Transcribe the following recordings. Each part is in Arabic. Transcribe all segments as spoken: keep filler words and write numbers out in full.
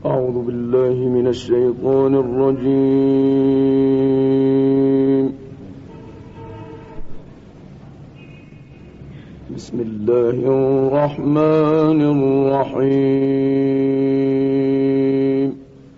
أعوذ بالله من الشيطان الرجيم. بسم الله الرحمن الرحيم.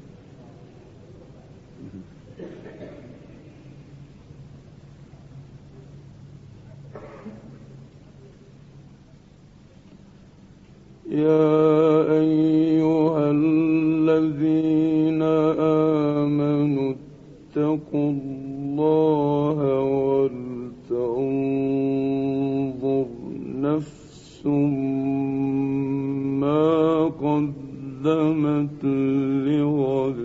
يا أيها الذين آمنوا اتقوا الله ولتنظر نفس ما قدمت لغد.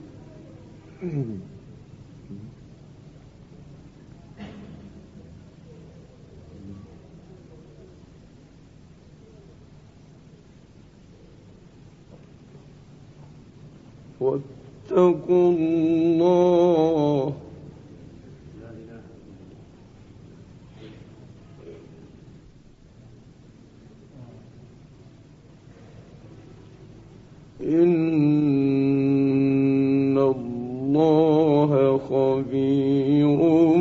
واتقوا الله إن الله خبير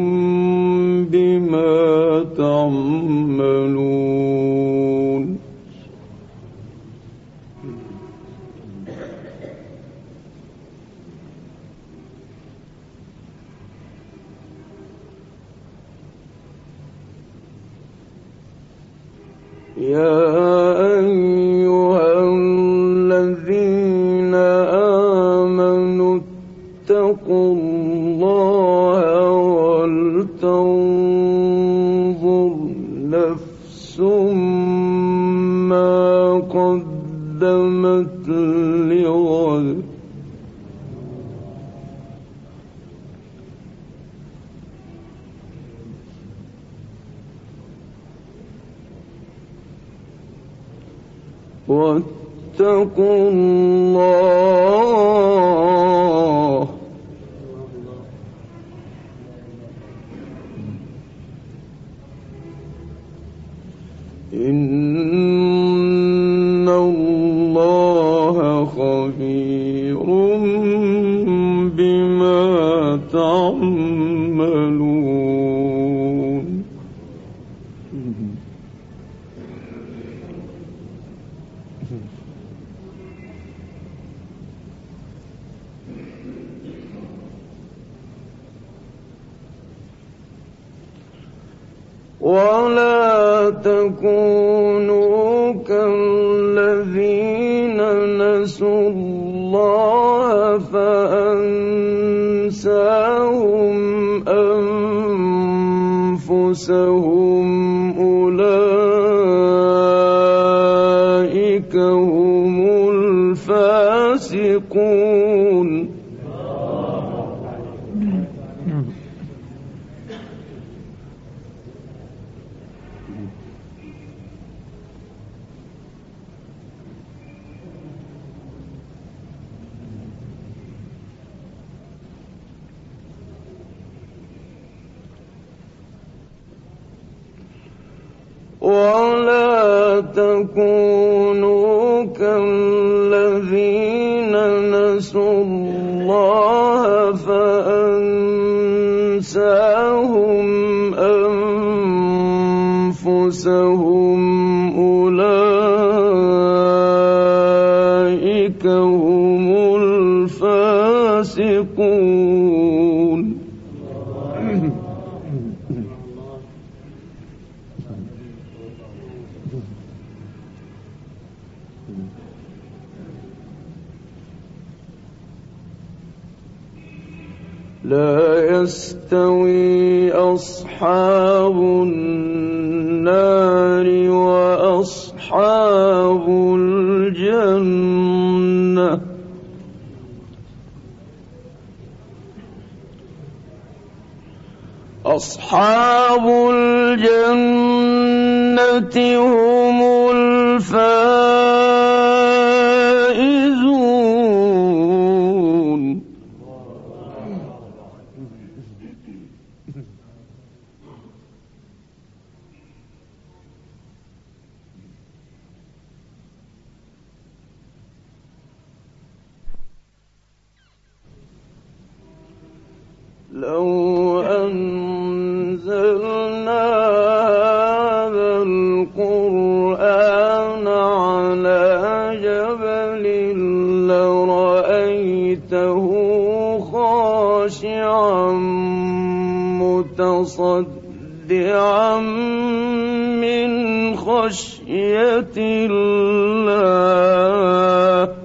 بما تعملون. يا أيها الذين آمنوا اتقوا الله ولتنظر نفس ما قدمت لغد. واتقوا الله إن الله خبير بما تعملون. ولا تكونوا كالذين نسوا الله فأنساهم أنفسهم أولئك هم الفاسقون. ولا تكونوا كالذين نسوا الله فأنساهم أنفسهم أولئك هم الفاسقون. لا يستوي أصحاب النار وأصحاب الجنة أصحاب الجنة هم الفائزون. القرآن على جبل لرأيته خاشعا متصدعا من خشية الله.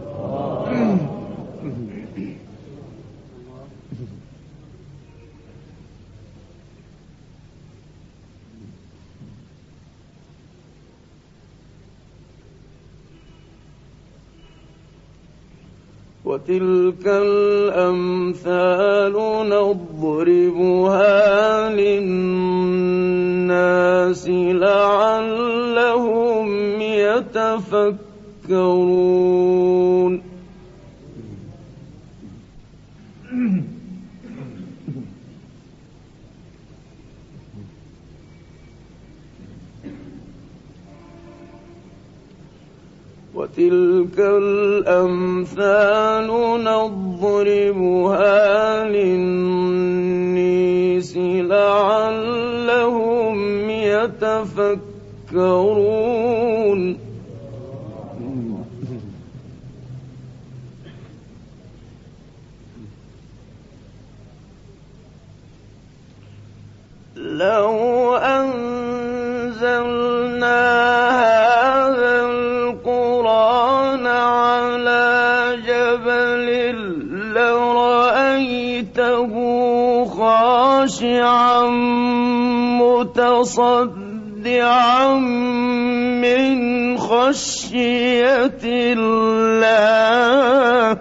وتلك الأمثال نضربها للناس لعلهم يتفكرون. وتلك الأمثال نضربها للناس لعلهم يتفكرون. لو أنزلنا هذا القرآن على جبل لرأيته خاشعا متصدعا من خشية الله.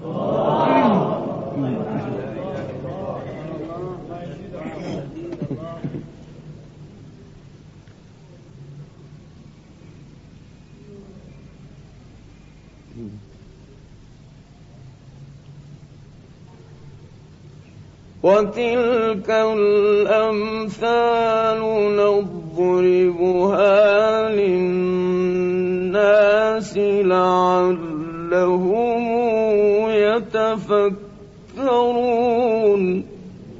وتلك الأمثال نضربها للناس لعلهم يتفكرون.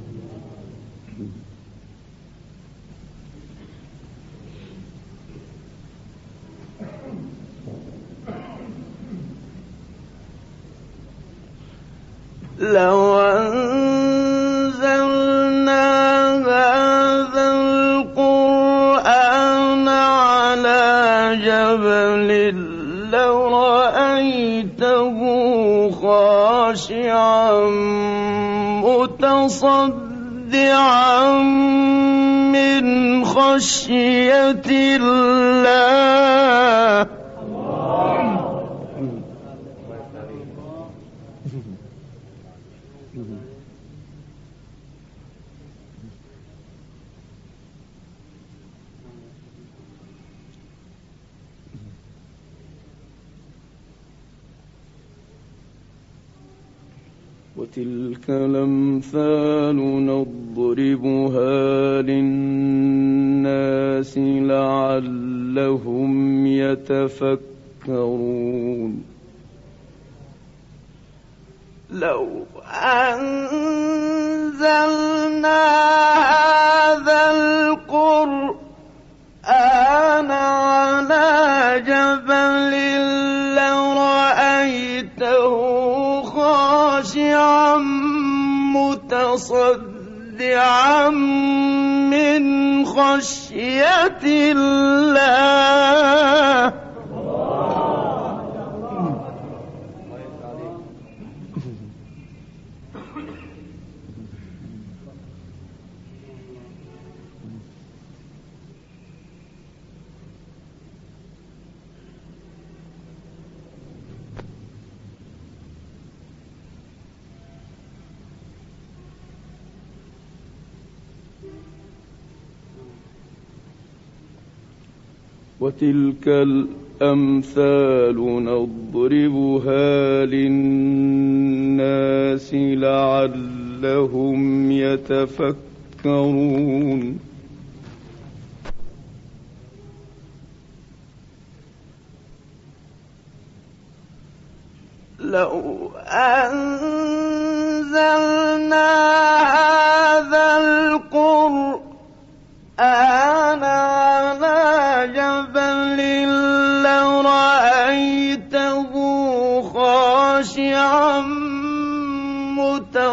لو أنزلنا هذا القرآن على جبل لرأيته خاشعا متصدعا من خشية الله. وتلك الأمثال نضربها للناس لعلهم يتفكرون. لو أنزلنا هذا القرآن على جبل لرأيته خاشعا متصدعا من خشية الله. وتلك الأمثال نضربها للناس لعلهم يتفكرون. لو أنزلنا هذا القرآن على جبل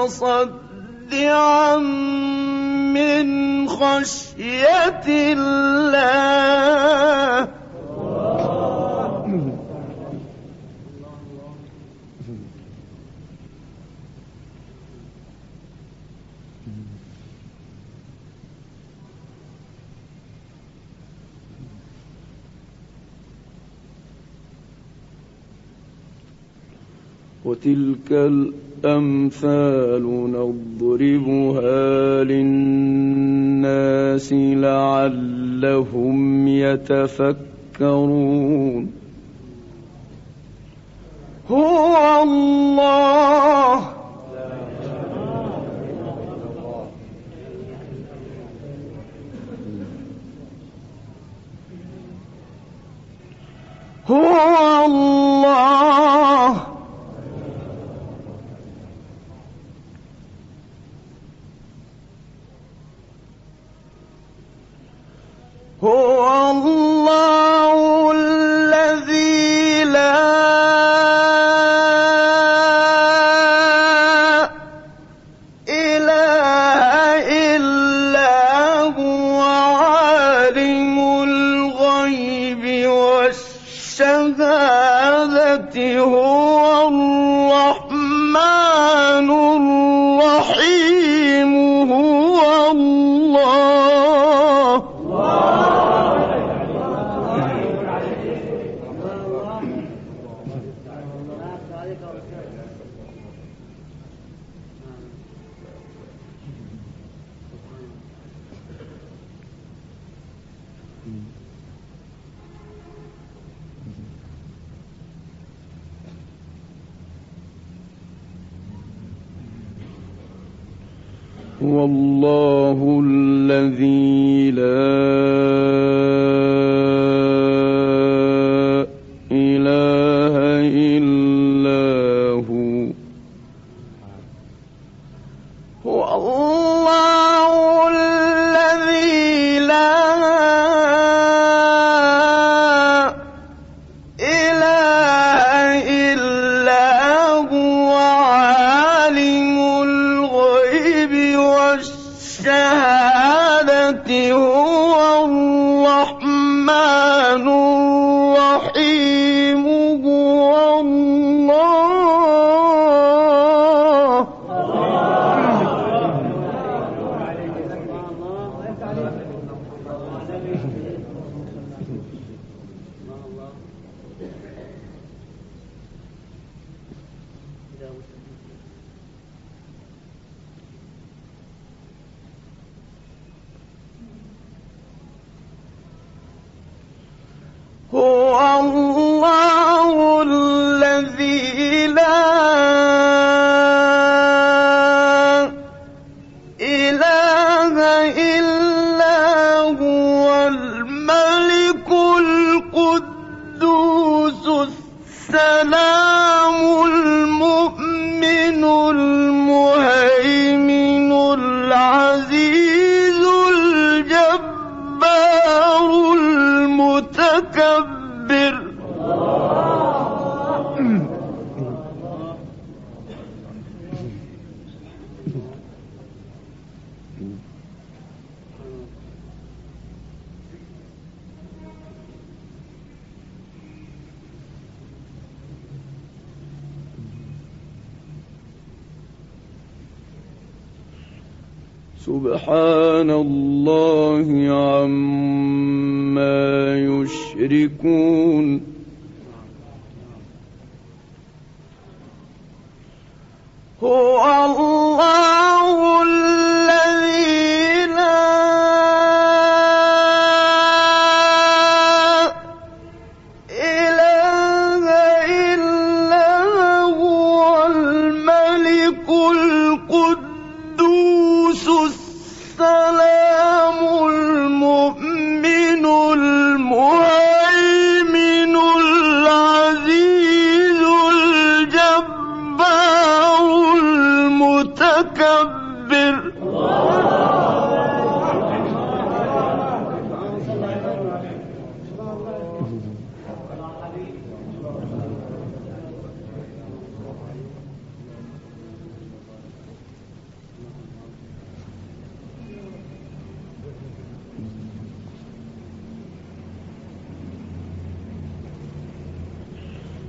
متصدعا من خشية الله. وتلك الأمثال نضربها للناس لعلهم يتفكرون. هو الله هو الله هو الله الذي لا إله إلا هو عالم الغيب والشهادة هو الرحمن الرحيم. هو الله هو الله الذي لا إله إلا هو. هو الله الذي لا إله إلا هو عالم الغيب والشهادة هو الرحمن الرحيم. هو الله هو الله الذي لا إله إلا هو الملك القدوس السلام المؤمن المهيمن العزيز الجبار المتكبر. سبحان الله عما يشركون. هو الله الذي لا إله إلا هو الملك القدوس السلام المؤمن المهيمن العزيز الجبار المتكبر.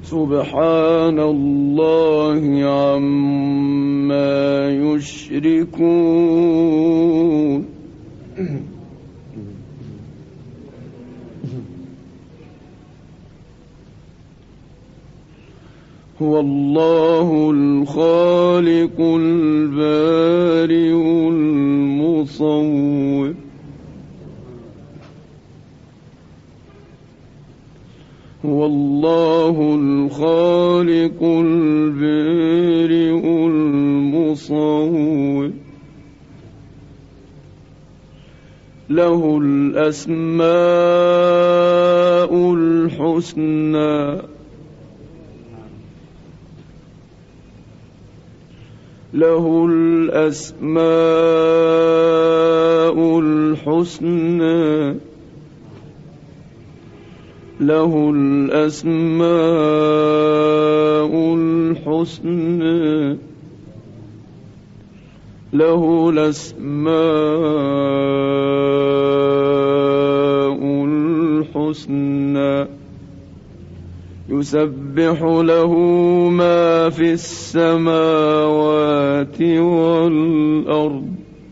سبحان الله عما يشركون هو الله الخالق البارئ المصور هو الله الخالق البارئ المصور له الأسماء الحسنى له الأسماء الحسنى له الأسماء الحسنى له الأسماء الحسنى يسبح له ما في السماوات والأرض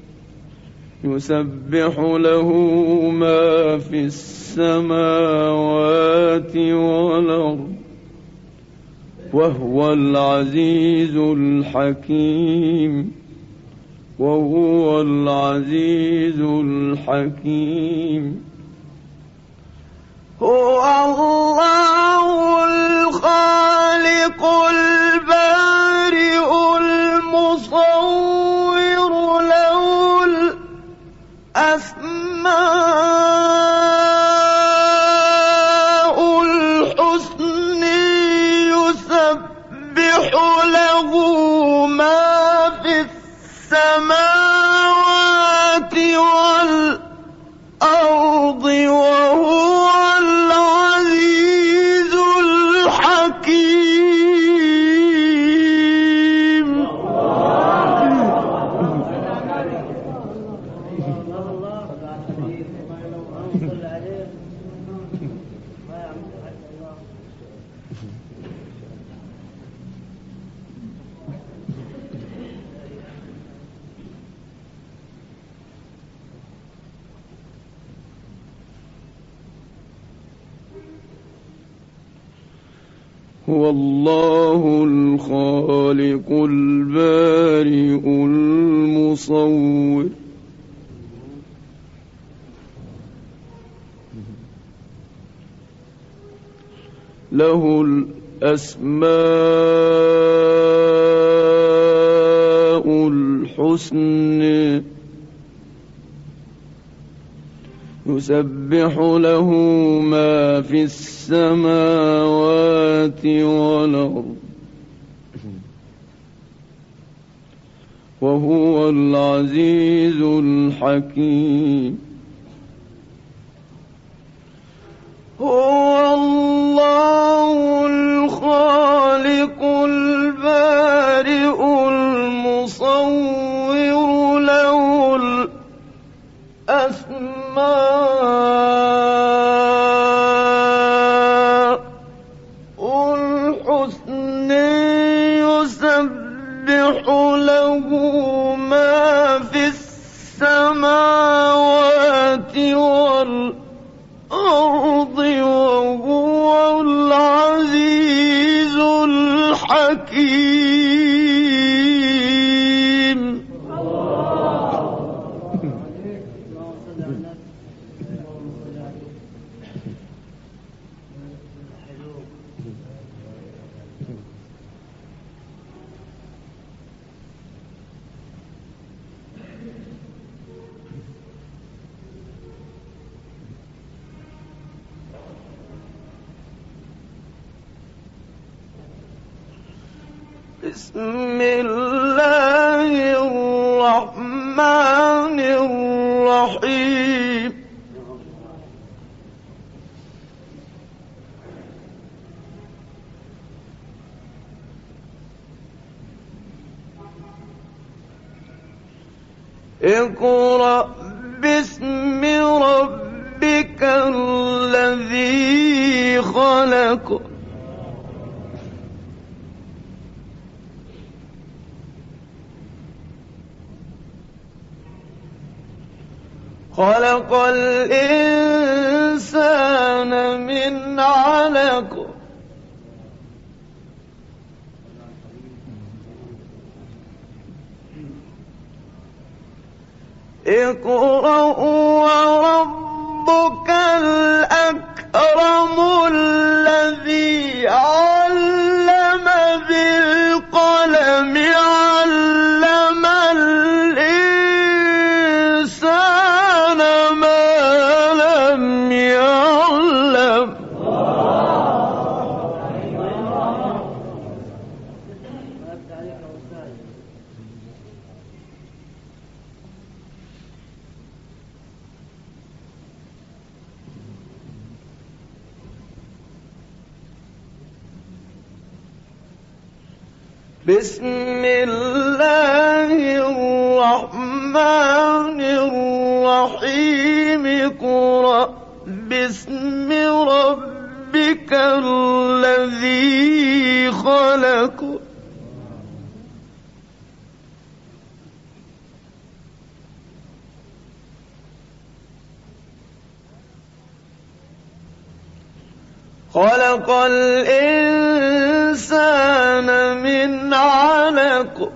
يسبح له ما في السماوات والأرض وهو العزيز الحكيم وهو العزيز الحكيم هو الله الخالق البارئ المصور له الأسماء الحسنى يسبح له ما في السماوات والأرض وهو العزيز الحكيم هو الله الخالق البارئ المصور له الأسماء الحسنى يسبح له ما في السماوات والأرض وهو العزيز الحكيم هو الله الخالق البارئ المصور له الأسماء الحسنى يسبح له ما في السماوات والأرض وهو العزيز الحكيم بسم الله الرحمن الرحيم اقرأ باسم ربك الذي خلق خلق الإنسان من علق اقرأ وربك الأكرم الذي علم بالقلم علم الإنسان ما لم يعلم بسم الله الرحمن الرحيم اقرأ باسم ربك الذي خلق خلق الإنسان من علق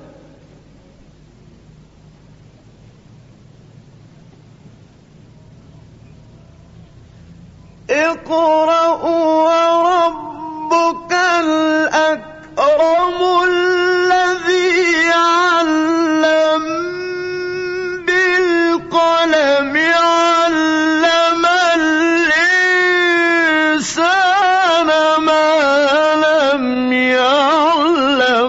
اقرأ وربك الأكرم الذي علم بالقلم علم الإنسان ما لم يعلم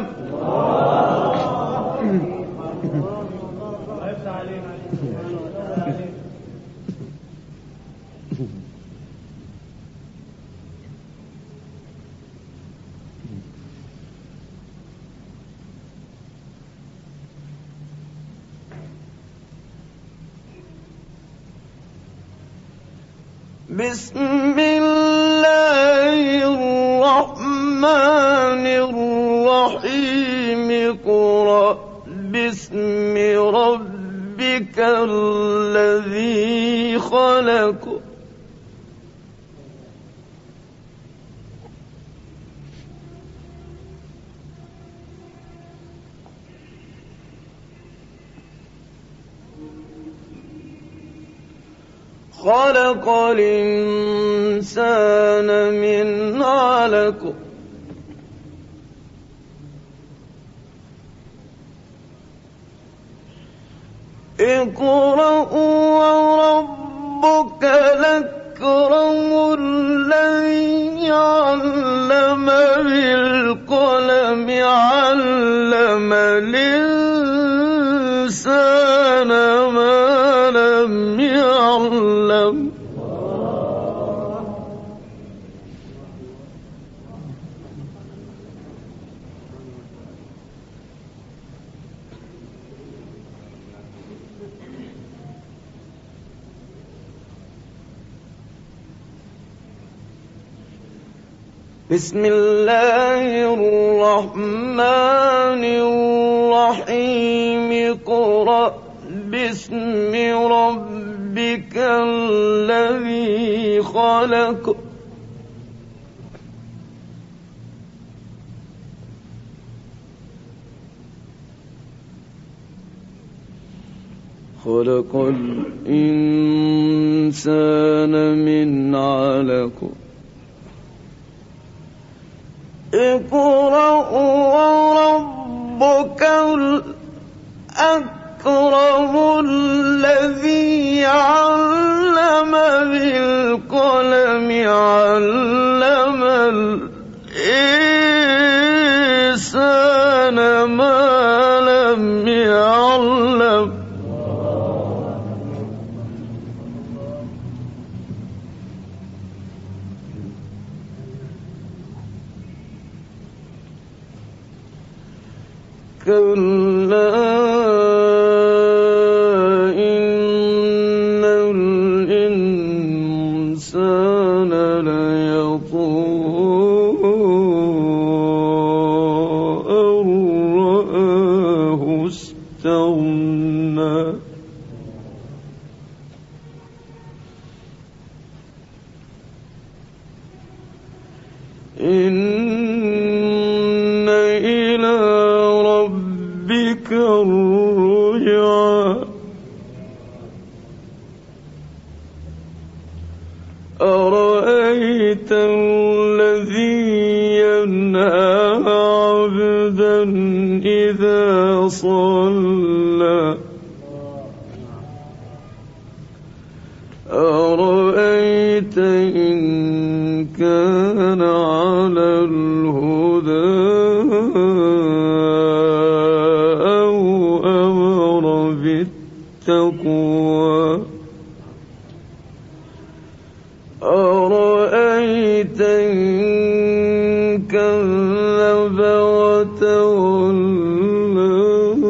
بسم الله الرحمن الرحيم اقرأ باسم ربك الذي خلق خلق الإنسان من علق اقرأ وربك الأكرم الذي علم بالقلم علم الإنسان ما لم يعلم بسم الله الرحمن الرحيم اقرأ باسم ربك الذي خلق خلق الإنسان من علق اقرأ وربك الأكرم الذي علم بالقلم علم الإنسان ما لم يعلم كلا إن الإنسان ليطغى أن رآه استغنى إن إلى ربك الرجعى أرأيت الذي ينهى عبدا إذا صلى أرأيت إن كان على الهدى أو أمر بالتقوى أرأيت إن كذب وتولى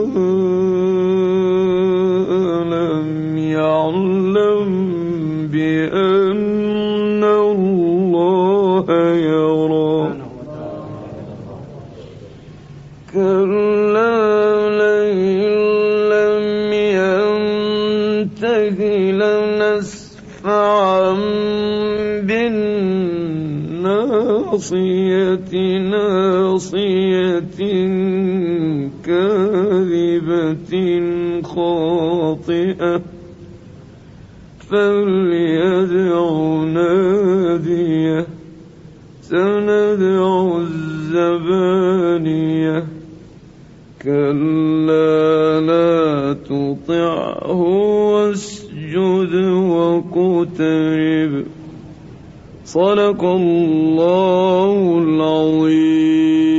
ألم يعلم بأن الله يرى كلا لئن لم ينته لنسفعا بالناصية ناصية كاذبة خاطئة فليدع ناديه سندع الزبانية كلا لا تطعه واسجد واقترب صدق الله العظيم.